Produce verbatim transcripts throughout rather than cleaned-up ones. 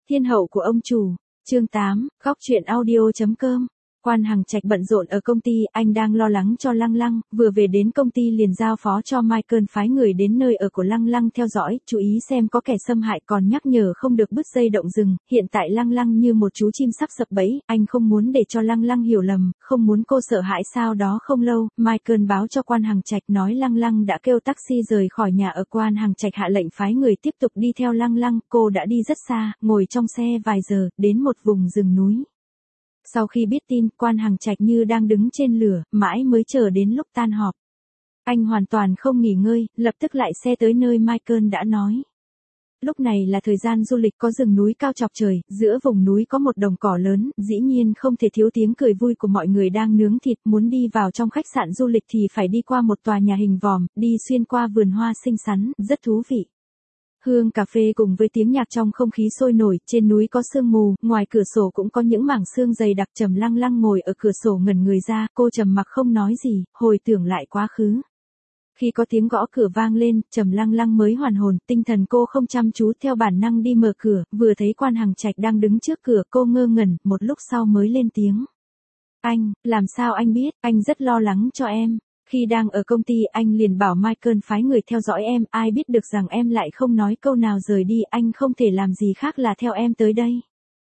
Thiên hậu của ông chủ, chương tám, góc truyện audio.com. Quan Hằng Trạch bận rộn ở công ty, anh đang lo lắng cho Lăng Lăng, vừa về đến công ty liền giao phó cho Michael phái người đến nơi ở của Lăng Lăng theo dõi, chú ý xem có kẻ xâm hại, còn nhắc nhở không được bứt dây động rừng. Hiện tại Lăng Lăng như một chú chim sắp sập bẫy, anh không muốn để cho Lăng Lăng hiểu lầm, không muốn cô sợ hãi. Sau đó không lâu, Michael báo cho Quan Hằng Trạch nói Lăng Lăng đã kêu taxi rời khỏi nhà ở. Quan Hằng Trạch hạ lệnh phái người tiếp tục đi theo Lăng Lăng, cô đã đi rất xa, ngồi trong xe vài giờ, đến một vùng rừng núi. Sau khi biết tin, Quan Hằng Trạch như đang đứng trên lửa, mãi mới chờ đến lúc tan họp. Anh hoàn toàn không nghỉ ngơi, lập tức lại xe tới nơi Michael đã nói. Lúc này là thời gian du lịch, có rừng núi cao chọc trời, giữa vùng núi có một đồng cỏ lớn, dĩ nhiên không thể thiếu tiếng cười vui của mọi người đang nướng thịt. Muốn đi vào trong khách sạn du lịch thì phải đi qua một tòa nhà hình vòm, đi xuyên qua vườn hoa xinh xắn, rất thú vị. Hương cà phê cùng với tiếng nhạc trong không khí sôi nổi, trên núi có sương mù, ngoài cửa sổ cũng có những mảng sương dày đặc. Trầm Lăng Lăng ngồi ở cửa sổ ngẩn người ra, cô trầm mặc không nói gì, hồi tưởng lại quá khứ. Khi có tiếng gõ cửa vang lên, Trầm Lăng Lăng mới hoàn hồn, tinh thần cô không chăm chú, theo bản năng đi mở cửa, vừa thấy Quan Hằng Trạch đang đứng trước cửa, cô ngơ ngẩn, một lúc sau mới lên tiếng. Anh, làm sao anh biết, anh rất lo lắng cho em. Khi đang ở công ty, anh liền bảo Michael phái người theo dõi em, ai biết được rằng em lại không nói câu nào rời đi, anh không thể làm gì khác là theo em tới đây.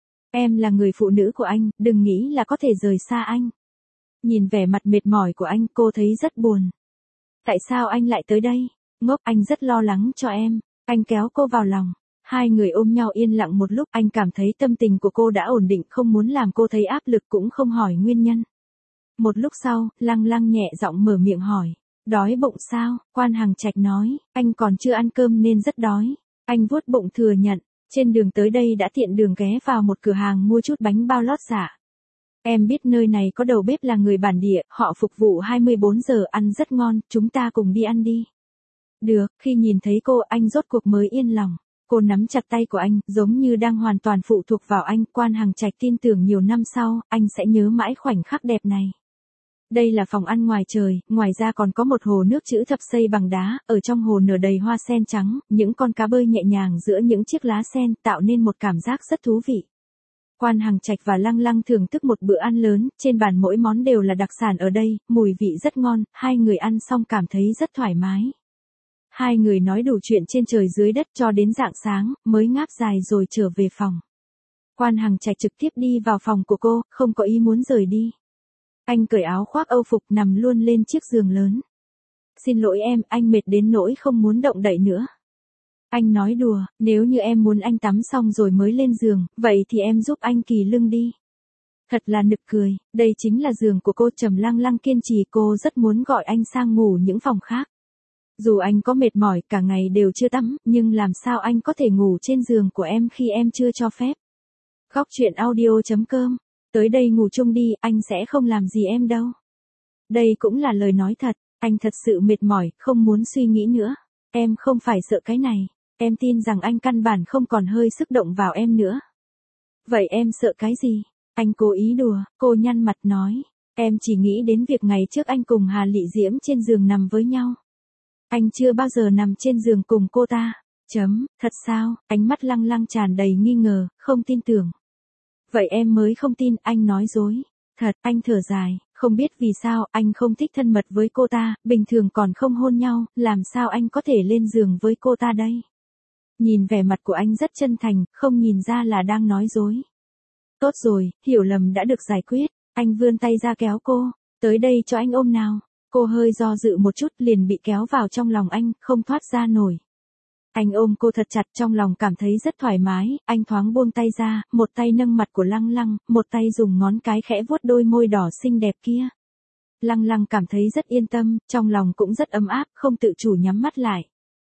Em là người phụ nữ của anh, đừng nghĩ là có thể rời xa anh. Nhìn vẻ mặt mệt mỏi của anh, cô thấy rất buồn. Tại sao anh lại tới đây? Ngốc, anh rất lo lắng cho em. Anh kéo cô vào lòng. Hai người ôm nhau yên lặng một lúc, anh cảm thấy tâm tình của cô đã ổn định, không muốn làm cô thấy áp lực, cũng không hỏi nguyên nhân. Một lúc sau, Lăng Lăng nhẹ giọng mở miệng hỏi. Đói bụng sao? Quan Hằng Trạch nói, anh còn chưa ăn cơm nên rất đói. Anh vuốt bụng thừa nhận, trên đường tới đây đã tiện đường ghé vào một cửa hàng mua chút bánh bao lót dạ. Em biết nơi này có đầu bếp là người bản địa, họ phục vụ hai mươi bốn giờ, ăn rất ngon, chúng ta cùng đi ăn đi. Được, khi nhìn thấy cô, anh rốt cuộc mới yên lòng. Cô nắm chặt tay của anh, giống như đang hoàn toàn phụ thuộc vào anh. Quan Hằng Trạch tin tưởng nhiều năm sau, anh sẽ nhớ mãi khoảnh khắc đẹp này. Đây là phòng ăn ngoài trời, ngoài ra còn có một hồ nước chữ thập xây bằng đá, ở trong hồ nở đầy hoa sen trắng, những con cá bơi nhẹ nhàng giữa những chiếc lá sen, tạo nên một cảm giác rất thú vị. Quan Hằng Trạch và Lăng Lăng thưởng thức một bữa ăn lớn, trên bàn mỗi món đều là đặc sản ở đây, mùi vị rất ngon, hai người ăn xong cảm thấy rất thoải mái. Hai người nói đủ chuyện trên trời dưới đất cho đến rạng sáng, mới ngáp dài rồi trở về phòng. Quan Hằng Trạch trực tiếp đi vào phòng của cô, không có ý muốn rời đi. Anh cởi áo khoác âu phục, nằm luôn lên chiếc giường lớn. Xin lỗi em, anh mệt đến nỗi không muốn động đậy nữa. Anh nói đùa, nếu như em muốn anh tắm xong rồi mới lên giường, vậy thì em giúp anh kỳ lưng đi. Thật là nực cười, đây chính là giường của cô. Trầm Lăng Lăng kiên trì, cô rất muốn gọi anh sang ngủ những phòng khác. Dù anh có mệt mỏi, cả ngày đều chưa tắm, nhưng làm sao anh có thể ngủ trên giường của em khi em chưa cho phép. Góc truyện audio.com. Tới đây ngủ chung đi, anh sẽ không làm gì em đâu. Đây cũng là lời nói thật, anh thật sự mệt mỏi, không muốn suy nghĩ nữa. Em không phải sợ cái này, em tin rằng anh căn bản không còn hơi sức động vào em nữa. Vậy em sợ cái gì? Anh cố ý đùa, cô nhăn mặt nói. Em chỉ nghĩ đến việc ngày trước anh cùng Hà Lị Diễm trên giường nằm với nhau. Anh chưa bao giờ nằm trên giường cùng cô ta. Chấm, thật sao? Ánh mắt Lăng Lăng tràn đầy nghi ngờ, không tin tưởng. Vậy em mới không tin, anh nói dối. Thật, anh thở dài, không biết vì sao, anh không thích thân mật với cô ta, bình thường còn không hôn nhau, làm sao anh có thể lên giường với cô ta đây? Nhìn vẻ mặt của anh rất chân thành, không nhìn ra là đang nói dối. Tốt rồi, hiểu lầm đã được giải quyết, anh vươn tay ra kéo cô, tới đây cho anh ôm nào. Cô hơi do dự một chút, liền bị kéo vào trong lòng anh, không thoát ra nổi. Anh ôm cô thật chặt, trong lòng cảm thấy rất thoải mái, anh thoáng buông tay ra, một tay nâng mặt của Lăng Lăng, một tay dùng ngón cái khẽ vuốt đôi môi đỏ xinh đẹp kia. Lăng Lăng cảm thấy rất yên tâm, trong lòng cũng rất ấm áp, không tự chủ nhắm mắt lại.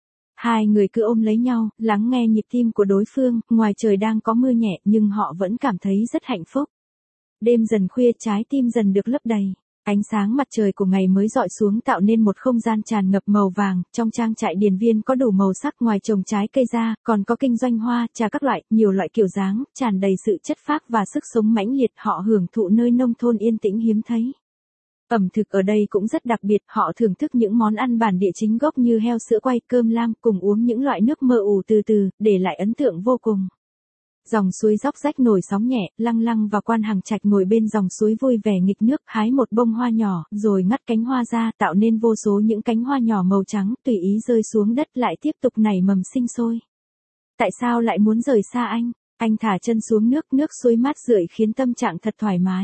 Hai người cứ ôm lấy nhau, lắng nghe nhịp tim của đối phương, ngoài trời đang có mưa nhẹ nhưng họ vẫn cảm thấy rất hạnh phúc. Đêm dần khuya, trái tim dần được lấp đầy. Ánh sáng mặt trời của ngày mới dọi xuống tạo nên một không gian tràn ngập màu vàng, trong trang trại điền viên có đủ màu sắc, ngoài trồng trái cây ra, còn có kinh doanh hoa, trà các loại, nhiều loại kiểu dáng, tràn đầy sự chất phác và sức sống mãnh liệt, họ hưởng thụ nơi nông thôn yên tĩnh hiếm thấy. Ẩm thực ở đây cũng rất đặc biệt, họ thưởng thức những món ăn bản địa chính gốc như heo sữa quay, cơm lam, cùng uống những loại nước mơ ủ từ từ, để lại ấn tượng vô cùng. Dòng suối róc rách nổi sóng nhẹ, Lăng Lăng và Quan Hằng Trạch ngồi bên dòng suối vui vẻ nghịch nước, hái một bông hoa nhỏ, rồi ngắt cánh hoa ra, tạo nên vô số những cánh hoa nhỏ màu trắng, tùy ý rơi xuống đất lại tiếp tục nảy mầm sinh sôi. Tại sao lại muốn rời xa anh? Anh thả chân xuống nước, nước suối mát rượi khiến tâm trạng thật thoải mái.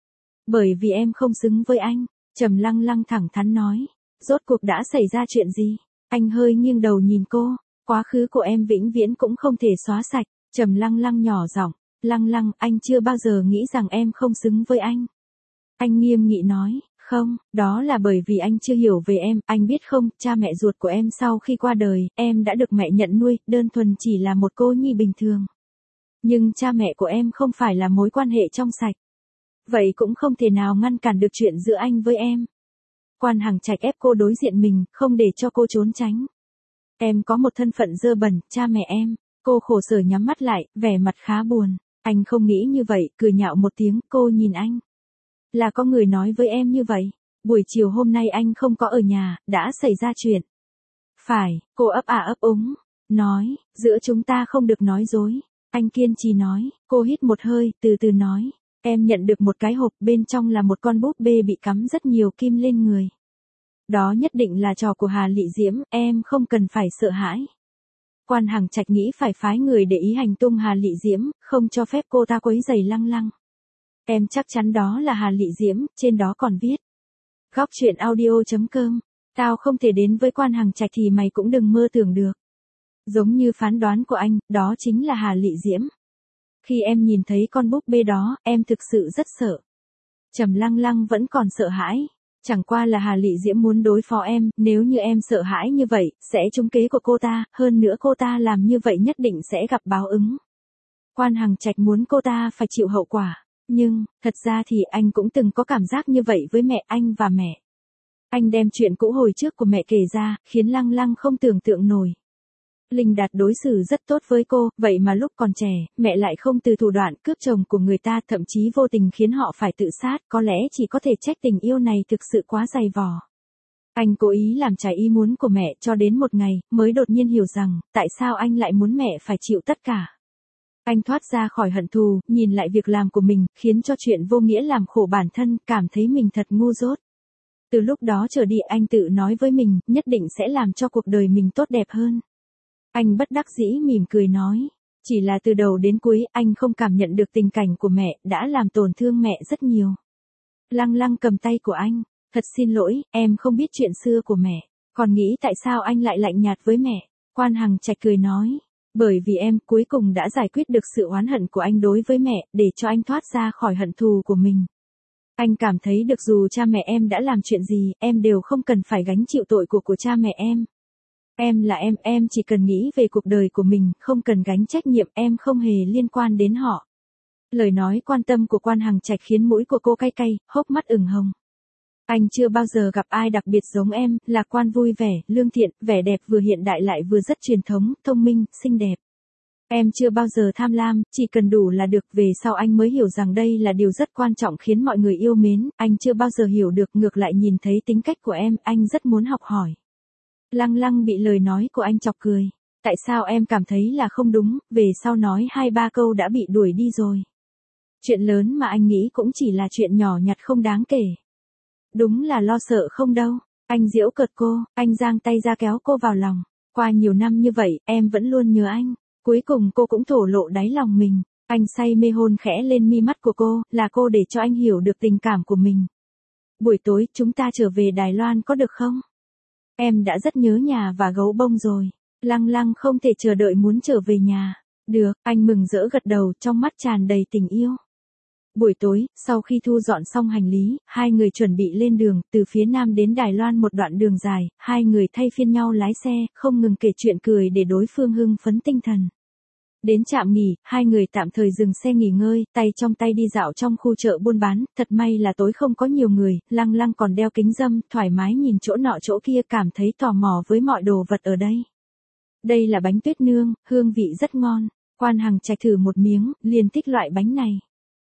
Bởi vì em không xứng với anh, Trầm Lăng Lăng thẳng thắn nói. Rốt cuộc đã xảy ra chuyện gì? Anh hơi nghiêng đầu nhìn cô, quá khứ của em vĩnh viễn cũng không thể xóa sạch. Trầm Lăng Lăng nhỏ giọng, Lăng Lăng, anh chưa bao giờ nghĩ rằng em không xứng với anh. Anh nghiêm nghị nói, không, đó là bởi vì anh chưa hiểu về em, anh biết không, cha mẹ ruột của em sau khi qua đời, em đã được mẹ nhận nuôi, đơn thuần chỉ là một cô nhi bình thường. Nhưng cha mẹ của em không phải là mối quan hệ trong sạch. Vậy cũng không thể nào ngăn cản được chuyện giữa anh với em. Quan Hằng Trạch ép cô đối diện mình, không để cho cô trốn tránh. Em có một thân phận dơ bẩn, cha mẹ em. Cô khổ sở nhắm mắt lại, vẻ mặt khá buồn. Anh không nghĩ như vậy, cười nhạo một tiếng, cô nhìn anh. Là có người nói với em như vậy. Buổi chiều hôm nay anh không có ở nhà, đã xảy ra chuyện. Phải, cô ấp à ấp úng. Nói, giữa chúng ta không được nói dối. Anh kiên trì nói, cô hít một hơi, từ từ nói. Em nhận được một cái hộp, bên trong là một con búp bê bị cắm rất nhiều kim lên người. Đó nhất định là trò của Hà Lị Diễm, em không cần phải sợ hãi. Quan Hằng Trạch nghĩ phải phái người để ý hành tung Hà Lị Diễm, không cho phép cô ta quấy rầy Lăng Lăng. Em chắc chắn đó là Hà Lị Diễm, trên đó còn viết. Góc truyện audio chấm com. Tao không thể đến với Quan Hằng Trạch thì mày cũng đừng mơ tưởng được. Giống như phán đoán của anh, đó chính là Hà Lị Diễm. Khi em nhìn thấy con búp bê đó, em thực sự rất sợ. Trầm Lăng Lăng vẫn còn sợ hãi. Chẳng qua là Hà Lị Diễm muốn đối phó em, nếu như em sợ hãi như vậy, sẽ trúng kế của cô ta, hơn nữa cô ta làm như vậy nhất định sẽ gặp báo ứng. Quan Hằng Trạch muốn cô ta phải chịu hậu quả, nhưng, thật ra thì anh cũng từng có cảm giác như vậy với mẹ anh và mẹ. Anh đem chuyện cũ hồi trước của mẹ kể ra, khiến Lăng Lăng không tưởng tượng nổi. Linh Đạt đối xử rất tốt với cô, vậy mà lúc còn trẻ, mẹ lại không từ thủ đoạn cướp chồng của người ta, thậm chí vô tình khiến họ phải tự sát, có lẽ chỉ có thể trách tình yêu này thực sự quá dày vò. Anh cố ý làm trái ý muốn của mẹ cho đến một ngày, mới đột nhiên hiểu rằng, tại sao anh lại muốn mẹ phải chịu tất cả. Anh thoát ra khỏi hận thù, nhìn lại việc làm của mình, khiến cho chuyện vô nghĩa làm khổ bản thân, cảm thấy mình thật ngu dốt. Từ lúc đó trở đi anh tự nói với mình, nhất định sẽ làm cho cuộc đời mình tốt đẹp hơn. Anh bất đắc dĩ mỉm cười nói, chỉ là từ đầu đến cuối anh không cảm nhận được tình cảnh của mẹ, đã làm tổn thương mẹ rất nhiều. Lăng Lăng cầm tay của anh, thật xin lỗi, em không biết chuyện xưa của mẹ, còn nghĩ tại sao anh lại lạnh nhạt với mẹ. Quan Hằng Trạch cười nói, bởi vì em cuối cùng đã giải quyết được sự oán hận của anh đối với mẹ, để cho anh thoát ra khỏi hận thù của mình. Anh cảm thấy được dù cha mẹ em đã làm chuyện gì, em đều không cần phải gánh chịu tội của của cha mẹ em. Em là em, em chỉ cần nghĩ về cuộc đời của mình, không cần gánh trách nhiệm, em không hề liên quan đến họ. Lời nói quan tâm của Quan Hằng Trạch khiến mũi của cô cay cay, hốc mắt ửng hồng. Anh chưa bao giờ gặp ai đặc biệt giống em, lạc quan vui vẻ, lương thiện, vẻ đẹp vừa hiện đại lại vừa rất truyền thống, thông minh, xinh đẹp. Em chưa bao giờ tham lam, chỉ cần đủ là được, về sau anh mới hiểu rằng đây là điều rất quan trọng khiến mọi người yêu mến, anh chưa bao giờ hiểu được, ngược lại nhìn thấy tính cách của em, anh rất muốn học hỏi. Lăng Lăng bị lời nói của anh chọc cười. Tại sao em cảm thấy là không đúng, về sau nói hai ba câu đã bị đuổi đi rồi. Chuyện lớn mà anh nghĩ cũng chỉ là chuyện nhỏ nhặt không đáng kể. Đúng là lo sợ không đâu. Anh giễu cợt cô, anh giang tay ra kéo cô vào lòng. Qua nhiều năm như vậy, em vẫn luôn nhớ anh. Cuối cùng cô cũng thổ lộ đáy lòng mình. Anh say mê hôn khẽ lên mi mắt của cô, là cô để cho anh hiểu được tình cảm của mình. Buổi tối chúng ta trở về Đài Loan có được không? Em đã rất nhớ nhà và gấu bông rồi. Lăng Lăng không thể chờ đợi muốn trở về nhà. Được, anh mừng rỡ gật đầu, trong mắt tràn đầy tình yêu. Buổi tối, sau khi thu dọn xong hành lý, hai người chuẩn bị lên đường, từ phía Nam đến Đài Loan một đoạn đường dài, hai người thay phiên nhau lái xe, không ngừng kể chuyện cười để đối phương hưng phấn tinh thần. Đến trạm nghỉ, hai người tạm thời dừng xe nghỉ ngơi, tay trong tay đi dạo trong khu chợ buôn bán, thật may là tối không có nhiều người, Lăng Lăng còn đeo kính râm, thoải mái nhìn chỗ nọ chỗ kia, cảm thấy tò mò với mọi đồ vật ở đây. Đây là bánh tuyết nương, hương vị rất ngon, Quan Hằng Trạch thử một miếng, liền thích loại bánh này.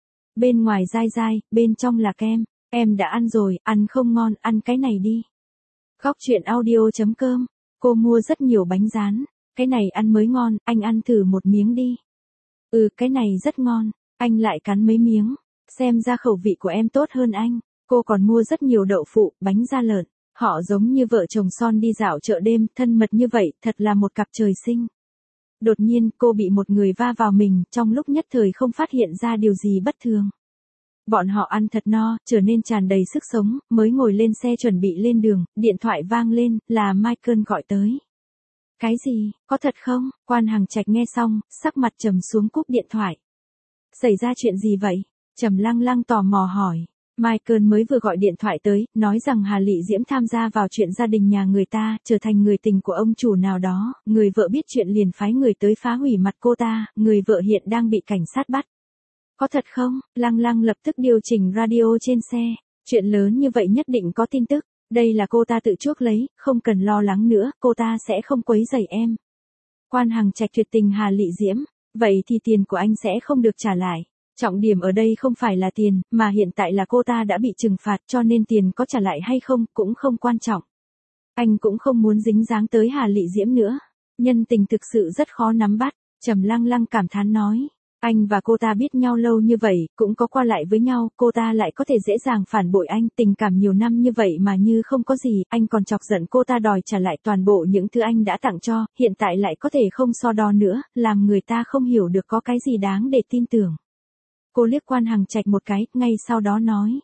Bên ngoài dai dai, bên trong là kem, em đã ăn rồi, ăn không ngon, ăn cái này đi. Góc truyện audio chấm com, cô mua rất nhiều bánh rán. Cái này ăn mới ngon, anh ăn thử một miếng đi. Ừ, cái này rất ngon. Anh lại cắn mấy miếng. Xem ra khẩu vị của em tốt hơn anh. Cô còn mua rất nhiều đậu phụ, bánh da lợn. Họ giống như vợ chồng son đi dạo chợ đêm, thân mật như vậy, thật là một cặp trời sinh. Đột nhiên, cô bị một người va vào mình, trong lúc nhất thời không phát hiện ra điều gì bất thường. Bọn họ ăn thật no, trở nên tràn đầy sức sống, mới ngồi lên xe chuẩn bị lên đường, điện thoại vang lên, là Michael gọi tới. Cái gì, có thật không? Quan Hằng Trạch nghe xong, sắc mặt trầm xuống cúp điện thoại. Xảy ra chuyện gì vậy? Trầm Lăng Lăng tò mò hỏi. Michael mới vừa gọi điện thoại tới, nói rằng Hà Lị Diễm tham gia vào chuyện gia đình nhà người ta, trở thành người tình của ông chủ nào đó, người vợ biết chuyện liền phái người tới phá hủy mặt cô ta, người vợ hiện đang bị cảnh sát bắt. Có thật không? Lăng Lăng lập tức điều chỉnh radio trên xe, chuyện lớn như vậy nhất định có tin tức, đây là cô ta tự chuốc lấy, không cần lo lắng nữa, cô ta sẽ không quấy rầy em. Quan Hằng Trạch tuyệt tình Hà Lị Diễm, vậy thì tiền của anh sẽ không được trả lại. Trọng điểm ở đây không phải là tiền, mà hiện tại là cô ta đã bị trừng phạt cho nên tiền có trả lại hay không cũng không quan trọng. Anh cũng không muốn dính dáng tới Hà Lị Diễm nữa. Nhân tình thực sự rất khó nắm bắt, Trầm Lăng Lăng cảm thán nói. Anh và cô ta biết nhau lâu như vậy, cũng có qua lại với nhau, cô ta lại có thể dễ dàng phản bội anh, tình cảm nhiều năm như vậy mà như không có gì, anh còn chọc giận cô ta đòi trả lại toàn bộ những thứ anh đã tặng cho, hiện tại lại có thể không so đo nữa, làm người ta không hiểu được có cái gì đáng để tin tưởng. Cô liếc Quan Hằng Trạch một cái, ngay sau đó nói.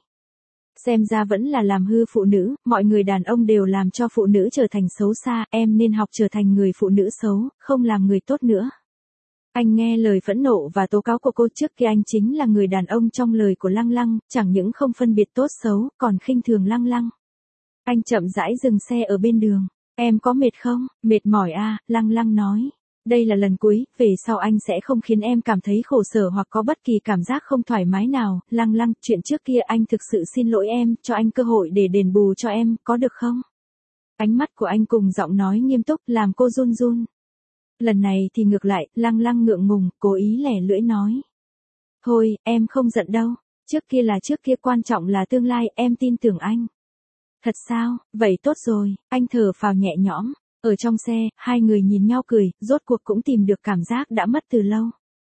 Xem ra vẫn là làm hư phụ nữ, mọi người đàn ông đều làm cho phụ nữ trở thành xấu xa, em nên học trở thành người phụ nữ xấu, không làm người tốt nữa. Anh nghe lời phẫn nộ và tố cáo của cô, trước kia anh chính là người đàn ông trong lời của Lăng Lăng, chẳng những không phân biệt tốt xấu, còn khinh thường Lăng Lăng. Anh chậm rãi dừng xe ở bên đường. Em có mệt không? Mệt mỏi à, Lăng Lăng nói. Đây là lần cuối, về sau anh sẽ không khiến em cảm thấy khổ sở hoặc có bất kỳ cảm giác không thoải mái nào. Lăng Lăng, chuyện trước kia anh thực sự xin lỗi em, cho anh cơ hội để đền bù cho em, có được không? Ánh mắt của anh cùng giọng nói nghiêm túc làm cô run run. Lần này thì ngược lại, Lăng Lăng ngượng ngùng, cố ý lẻ lưỡi nói. Thôi, em không giận đâu, trước kia là trước kia, quan trọng là tương lai, em tin tưởng anh. Thật sao, vậy tốt rồi, anh thở phào nhẹ nhõm. Ở trong xe, hai người nhìn nhau cười, rốt cuộc cũng tìm được cảm giác đã mất từ lâu.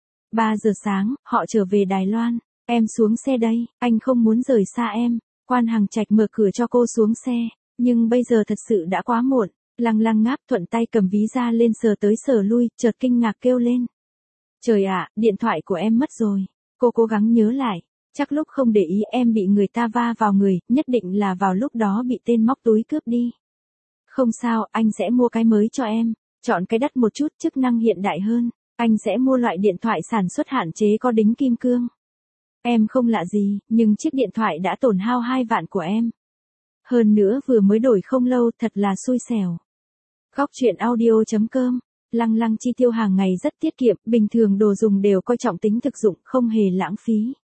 ba giờ sáng, họ trở về Đài Loan. Em xuống xe đây, anh không muốn rời xa em. Quan Hằng Trạch mở cửa cho cô xuống xe, nhưng bây giờ thật sự đã quá muộn. Lăng Lăng ngáp thuận tay cầm ví ra lên sờ tới sờ lui, chợt kinh ngạc kêu lên. Trời ạ, điện thoại của em mất rồi. Cô cố gắng nhớ lại, chắc lúc không để ý em bị người ta va vào người, nhất định là vào lúc đó bị tên móc túi cướp đi. Không sao, anh sẽ mua cái mới cho em, chọn cái đắt một chút, chức năng hiện đại hơn. Anh sẽ mua loại điện thoại sản xuất hạn chế có đính kim cương. Em không lạ gì, nhưng chiếc điện thoại đã tổn hao hai vạn của em. Hơn nữa vừa mới đổi không lâu, thật là xui xẻo. Góc truyện audio chấm com. Lăng Lăng chi tiêu hàng ngày rất tiết kiệm, bình thường đồ dùng đều coi trọng tính thực dụng, không hề lãng phí.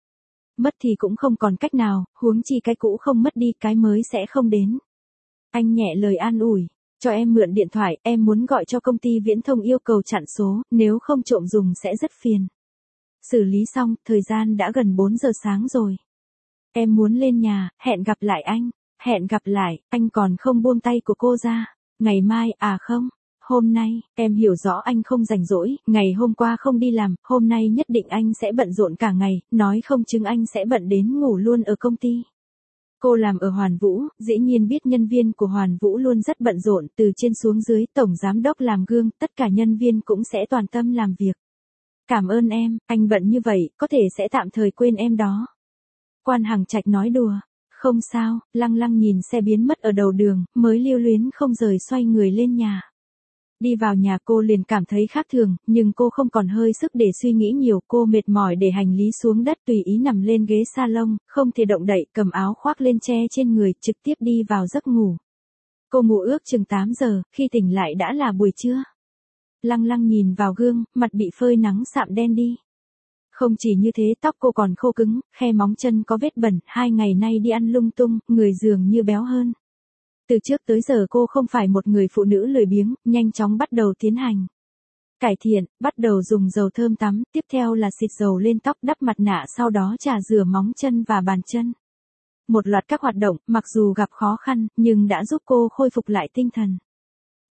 Mất thì cũng không còn cách nào, huống chi cái cũ không mất đi, cái mới sẽ không đến. Anh nhẹ lời an ủi, cho em mượn điện thoại, em muốn gọi cho công ty viễn thông yêu cầu chặn số, nếu không trộm dùng sẽ rất phiền. Xử lý xong, thời gian đã gần bốn giờ sáng rồi. Em muốn lên nhà, hẹn gặp lại anh, hẹn gặp lại, anh còn không buông tay của cô ra. Ngày mai, à không, hôm nay, em hiểu rõ anh không rảnh rỗi, ngày hôm qua không đi làm, hôm nay nhất định anh sẽ bận rộn cả ngày, nói không chừng anh sẽ bận đến ngủ luôn ở công ty. Cô làm ở Hoàn Vũ, dĩ nhiên biết nhân viên của Hoàn Vũ luôn rất bận rộn, từ trên xuống dưới, tổng giám đốc làm gương, tất cả nhân viên cũng sẽ toàn tâm làm việc. Cảm ơn em, anh bận như vậy, có thể sẽ tạm thời quên em đó. Quan Hằng Trạch nói đùa. Không sao, Lăng Lăng nhìn xe biến mất ở đầu đường, mới lưu luyến không rời xoay người lên nhà. Đi vào nhà cô liền cảm thấy khác thường, nhưng cô không còn hơi sức để suy nghĩ nhiều, cô mệt mỏi để hành lý xuống đất tùy ý nằm lên ghế salon, không thể động đậy, cầm áo khoác lên che trên người, trực tiếp đi vào giấc ngủ. Cô ngủ ước chừng tám giờ, khi tỉnh lại đã là buổi trưa. Lăng Lăng nhìn vào gương, mặt bị phơi nắng sạm đen đi. Không chỉ như thế, tóc cô còn khô cứng, khe móng chân có vết bẩn, hai ngày nay đi ăn lung tung, người dường như béo hơn. Từ trước tới giờ cô không phải một người phụ nữ lười biếng, nhanh chóng bắt đầu tiến hành cải thiện, bắt đầu dùng dầu thơm tắm, tiếp theo là xịt dầu lên tóc, đắp mặt nạ, sau đó chà rửa móng chân và bàn chân. Một loạt các hoạt động, mặc dù gặp khó khăn, nhưng đã giúp cô khôi phục lại tinh thần.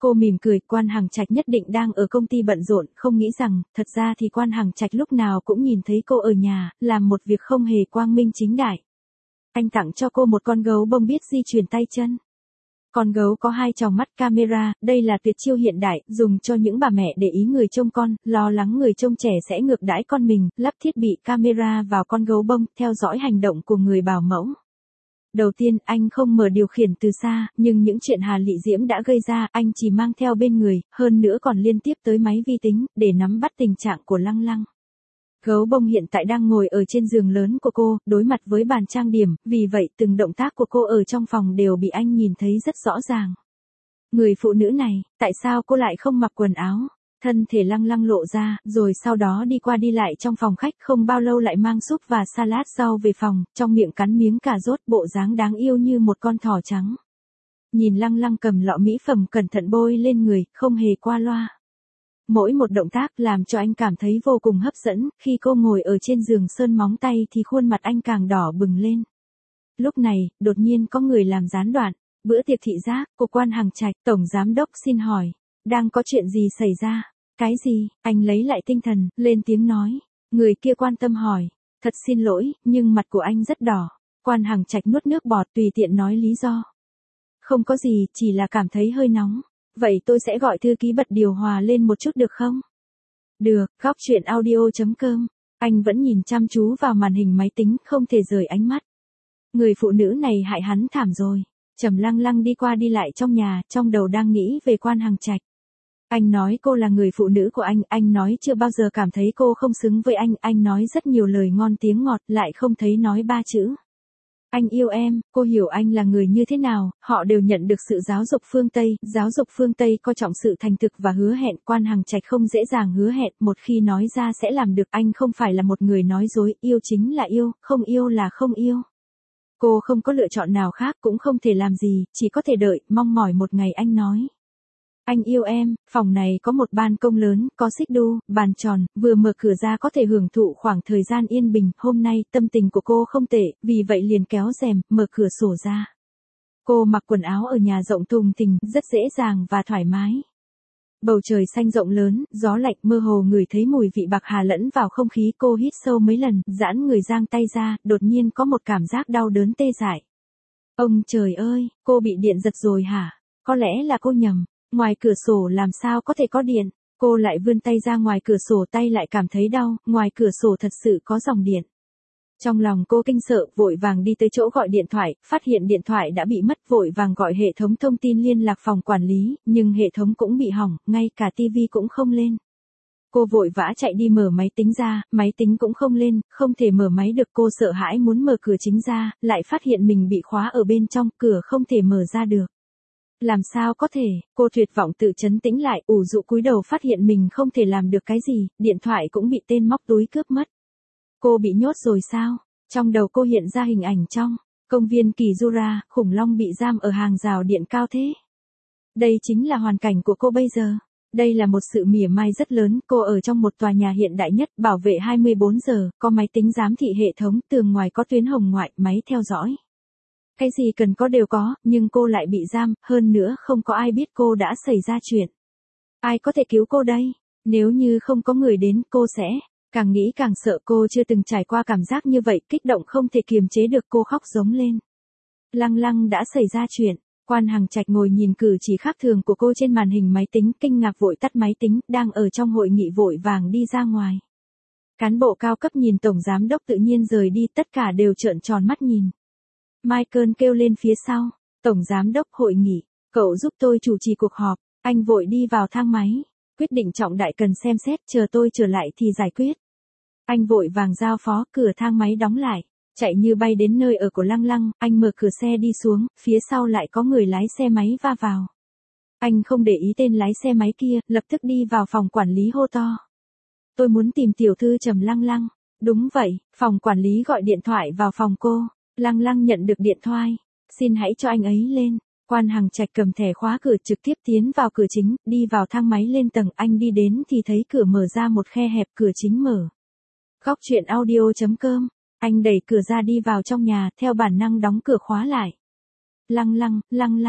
Cô mỉm cười, Quan Hằng Trạch nhất định đang ở công ty bận rộn, không nghĩ rằng, thật ra thì Quan Hằng Trạch lúc nào cũng nhìn thấy cô ở nhà, làm một việc không hề quang minh chính đại. Anh tặng cho cô một con gấu bông biết di chuyển tay chân. Con gấu có hai tròng mắt camera, đây là tuyệt chiêu hiện đại, dùng cho những bà mẹ để ý người trông con, lo lắng người trông trẻ sẽ ngược đãi con mình, lắp thiết bị camera vào con gấu bông, theo dõi hành động của người bảo mẫu. Đầu tiên, anh không mở điều khiển từ xa, nhưng những chuyện Hà Lị Diễm đã gây ra, anh chỉ mang theo bên người, hơn nữa còn liên tiếp tới máy vi tính, để nắm bắt tình trạng của Lăng Lăng. Gấu bông hiện tại đang ngồi ở trên giường lớn của cô, đối mặt với bàn trang điểm, vì vậy từng động tác của cô ở trong phòng đều bị anh nhìn thấy rất rõ ràng. Người phụ nữ này, tại sao cô lại không mặc quần áo? Thân thể Lăng Lăng lộ ra, rồi sau đó đi qua đi lại trong phòng khách, không bao lâu lại mang súp và salad rau về phòng, trong miệng cắn miếng cà rốt, bộ dáng đáng yêu như một con thỏ trắng. Nhìn Lăng Lăng cầm lọ mỹ phẩm cẩn thận bôi lên người, không hề qua loa. Mỗi một động tác làm cho anh cảm thấy vô cùng hấp dẫn, khi cô ngồi ở trên giường sơn móng tay thì khuôn mặt anh càng đỏ bừng lên. Lúc này, đột nhiên có người làm gián đoạn, bữa tiệc thị giác, của Quan Hằng Trạch, tổng giám đốc xin hỏi, đang có chuyện gì xảy ra? Cái gì? Anh lấy lại tinh thần, lên tiếng nói. Người kia quan tâm hỏi, thật xin lỗi, nhưng mặt của anh rất đỏ. Quan Hằng Trạch nuốt nước bọt tùy tiện nói lý do. Không có gì, chỉ là cảm thấy hơi nóng. Vậy tôi sẽ gọi thư ký bật điều hòa lên một chút được không? Được, góc chuyện audio chấm com. Anh vẫn nhìn chăm chú vào màn hình máy tính, không thể rời ánh mắt. Người phụ nữ này hại hắn thảm rồi. Trầm Lăng Lăng đi qua đi lại trong nhà, trong đầu đang nghĩ về Quan Hằng Trạch. Anh nói cô là người phụ nữ của anh, anh nói chưa bao giờ cảm thấy cô không xứng với anh, anh nói rất nhiều lời ngon tiếng ngọt, lại không thấy nói ba chữ. Anh yêu em, cô hiểu anh là người như thế nào, họ đều nhận được sự giáo dục phương Tây, giáo dục phương Tây coi trọng sự thành thực và hứa hẹn, Quan Hằng Trạch không dễ dàng hứa hẹn, một khi nói ra sẽ làm được, anh không phải là một người nói dối, yêu chính là yêu, không yêu là không yêu. Cô không có lựa chọn nào khác, cũng không thể làm gì, chỉ có thể đợi, mong mỏi một ngày anh nói. Anh yêu em, phòng này có một ban công lớn, có xích đu, bàn tròn, vừa mở cửa ra có thể hưởng thụ khoảng thời gian yên bình, hôm nay tâm tình của cô không tệ, vì vậy liền kéo rèm, mở cửa sổ ra. Cô mặc quần áo ở nhà rộng thùng thình, rất dễ dàng và thoải mái. Bầu trời xanh rộng lớn, gió lạnh mơ hồ ngửi thấy mùi vị bạc hà lẫn vào không khí, cô hít sâu mấy lần, giãn người giang tay ra, đột nhiên có một cảm giác đau đớn tê dại. Ông trời ơi, cô bị điện giật rồi hả? Có lẽ là cô nhầm. Ngoài cửa sổ làm sao có thể có điện, cô lại vươn tay ra ngoài cửa sổ, tay lại cảm thấy đau, ngoài cửa sổ thật sự có dòng điện. Trong lòng cô kinh sợ, vội vàng đi tới chỗ gọi điện thoại, phát hiện điện thoại đã bị mất, vội vàng gọi hệ thống thông tin liên lạc phòng quản lý, nhưng hệ thống cũng bị hỏng, ngay cả tivi cũng không lên. Cô vội vã chạy đi mở máy tính ra, máy tính cũng không lên, không thể mở máy được, cô sợ hãi muốn mở cửa chính ra, lại phát hiện mình bị khóa ở bên trong, cửa không thể mở ra được. Làm sao có thể, cô tuyệt vọng tự trấn tĩnh lại, ủ rũ cúi đầu phát hiện mình không thể làm được cái gì, điện thoại cũng bị tên móc túi cướp mất. Cô bị nhốt rồi sao? Trong đầu cô hiện ra hình ảnh trong công viên Kijura, khủng long bị giam ở hàng rào điện cao thế. Đây chính là hoàn cảnh của cô bây giờ. Đây là một sự mỉa mai rất lớn, cô ở trong một tòa nhà hiện đại nhất, bảo vệ hai mươi bốn giờ, có máy tính giám thị hệ thống, tường ngoài có tuyến hồng ngoại, máy theo dõi. Cái gì cần có đều có, nhưng cô lại bị giam, hơn nữa không có ai biết cô đã xảy ra chuyện. Ai có thể cứu cô đây? Nếu như không có người đến, cô sẽ càng nghĩ càng sợ, cô chưa từng trải qua cảm giác như vậy, kích động không thể kiềm chế được, cô khóc giống lên. Lăng Lăng đã xảy ra chuyện. Quan Hằng Trạch ngồi nhìn cử chỉ khác thường của cô trên màn hình máy tính, kinh ngạc vội tắt máy tính, đang ở trong hội nghị vội vàng đi ra ngoài. Cán bộ cao cấp nhìn tổng giám đốc tự nhiên rời đi, tất cả đều trợn tròn mắt nhìn. Michael kêu lên phía sau, tổng giám đốc hội nghị, cậu giúp tôi chủ trì cuộc họp, anh vội đi vào thang máy, quyết định trọng đại cần xem xét, chờ tôi trở lại thì giải quyết. Anh vội vàng giao phó, cửa thang máy đóng lại, chạy như bay đến nơi ở của Lăng Lăng, anh mở cửa xe đi xuống, phía sau lại có người lái xe máy va vào. Anh không để ý tên lái xe máy kia, lập tức đi vào phòng quản lý hô to. Tôi muốn tìm tiểu thư Trầm Lăng Lăng. Đúng vậy, phòng quản lý gọi điện thoại vào phòng cô. Lăng Lăng nhận được điện thoại. Xin hãy cho anh ấy lên. Quan Hằng Trạch cầm thẻ khóa cửa trực tiếp tiến vào cửa chính, đi vào thang máy lên tầng, anh đi đến thì thấy cửa mở ra một khe hẹp, cửa chính mở. Góc chuyện audio chấm com. Anh đẩy cửa ra đi vào trong nhà, theo bản năng đóng cửa khóa lại. Lăng Lăng, Lăng Lăng.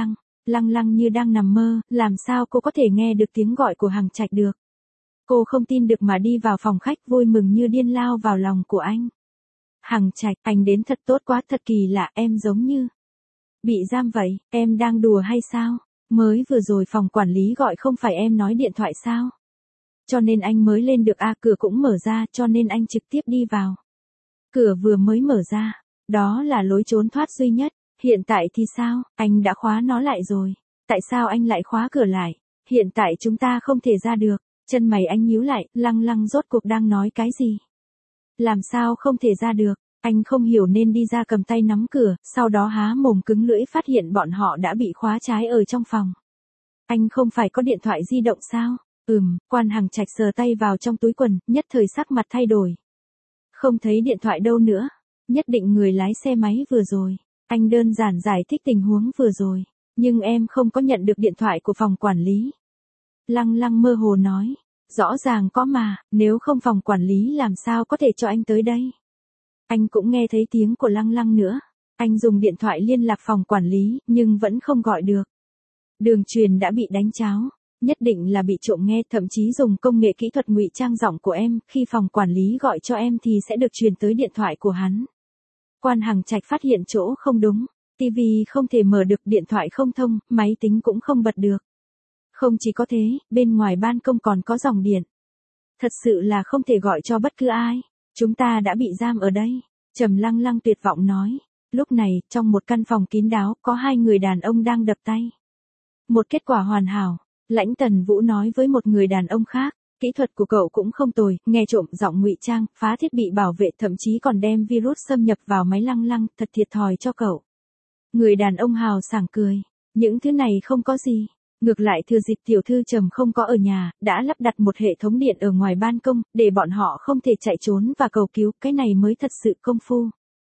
Lăng Lăng như đang nằm mơ, làm sao cô có thể nghe được tiếng gọi của Hằng Trạch được. Cô không tin được mà đi vào phòng khách vui mừng như điên lao vào lòng của anh. Hằng Trạch, anh đến thật tốt quá, thật kỳ lạ, em giống như bị giam vậy, em đang đùa hay sao? Mới vừa rồi phòng quản lý gọi không phải em nói điện thoại sao? Cho nên anh mới lên được, à cửa cũng mở ra, cho nên anh trực tiếp đi vào. Cửa vừa mới mở ra, đó là lối trốn thoát duy nhất, hiện tại thì sao, anh đã khóa nó lại rồi. Tại sao anh lại khóa cửa lại? Hiện tại chúng ta không thể ra được. Chân mày anh nhíu lại, Lăng Lăng rốt cuộc đang nói cái gì? Làm sao không thể ra được? Anh không hiểu nên đi ra cầm tay nắm cửa, sau đó há mồm cứng lưỡi phát hiện bọn họ đã bị khóa trái ở trong phòng. Anh không phải có điện thoại di động sao? Ừm, Quan Hằng Trạch sờ tay vào trong túi quần, nhất thời sắc mặt thay đổi. Không thấy điện thoại đâu nữa. Nhất định người lái xe máy vừa rồi. Anh đơn giản giải thích tình huống vừa rồi. Nhưng em không có nhận được điện thoại của phòng quản lý. Lăng Lăng mơ hồ nói. Rõ ràng có mà, nếu không phòng quản lý làm sao có thể cho anh tới đây. Anh cũng nghe thấy tiếng của Lăng Lăng nữa. Anh dùng điện thoại liên lạc phòng quản lý, nhưng vẫn không gọi được. Đường truyền đã bị đánh tráo. Nhất định là bị trộm nghe, thậm chí dùng công nghệ kỹ thuật ngụy trang giọng của em, khi phòng quản lý gọi cho em thì sẽ được truyền tới điện thoại của hắn. Quan Hằng Trạch phát hiện chỗ không đúng, tivi không thể mở được, điện thoại không thông, máy tính cũng không bật được. Không chỉ có thế, bên ngoài ban công còn có dòng điện. Thật sự là không thể gọi cho bất cứ ai. Chúng ta đã bị giam ở đây. Trầm Lăng Lăng tuyệt vọng nói. Lúc này, trong một căn phòng kín đáo, có hai người đàn ông đang đập tay. Một kết quả hoàn hảo. Lãnh Tần Vũ nói với một người đàn ông khác. Kỹ thuật của cậu cũng không tồi, nghe trộm giọng ngụy trang, phá thiết bị bảo vệ, thậm chí còn đem virus xâm nhập vào máy Lăng Lăng, thật thiệt thòi cho cậu. Người đàn ông hào sảng cười. Những thứ này không có gì. Ngược lại thừa dịp tiểu thư Trầm không có ở nhà, đã lắp đặt một hệ thống điện ở ngoài ban công, để bọn họ không thể chạy trốn và cầu cứu, cái này mới thật sự công phu.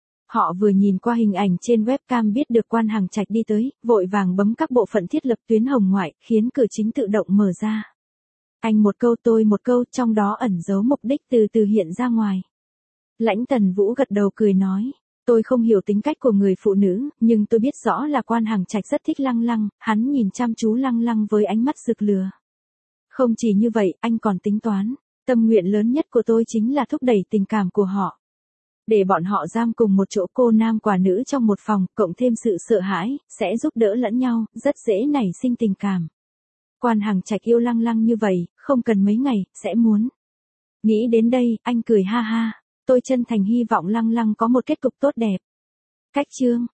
Họ vừa nhìn qua hình ảnh trên webcam biết được Quan Hằng Trạch đi tới, vội vàng bấm các bộ phận thiết lập tuyến hồng ngoại, khiến cửa chính tự động mở ra. Anh một câu tôi một câu, trong đó ẩn giấu mục đích từ từ hiện ra ngoài. Lãnh Tần Vũ gật đầu cười nói. Tôi không hiểu tính cách của người phụ nữ, nhưng tôi biết rõ là Quan Hằng Trạch rất thích Lăng Lăng, hắn nhìn chăm chú Lăng Lăng với ánh mắt rực lửa. Không chỉ như vậy, anh còn tính toán, tâm nguyện lớn nhất của tôi chính là thúc đẩy tình cảm của họ. Để bọn họ giam cùng một chỗ, cô nam quả nữ trong một phòng, cộng thêm sự sợ hãi, sẽ giúp đỡ lẫn nhau, rất dễ nảy sinh tình cảm. Quan Hằng Trạch yêu Lăng Lăng như vậy, không cần mấy ngày, sẽ muốn. Nghĩ đến đây, anh cười ha ha. Tôi chân thành hy vọng Lăng Lăng có một kết cục tốt đẹp. Cách chương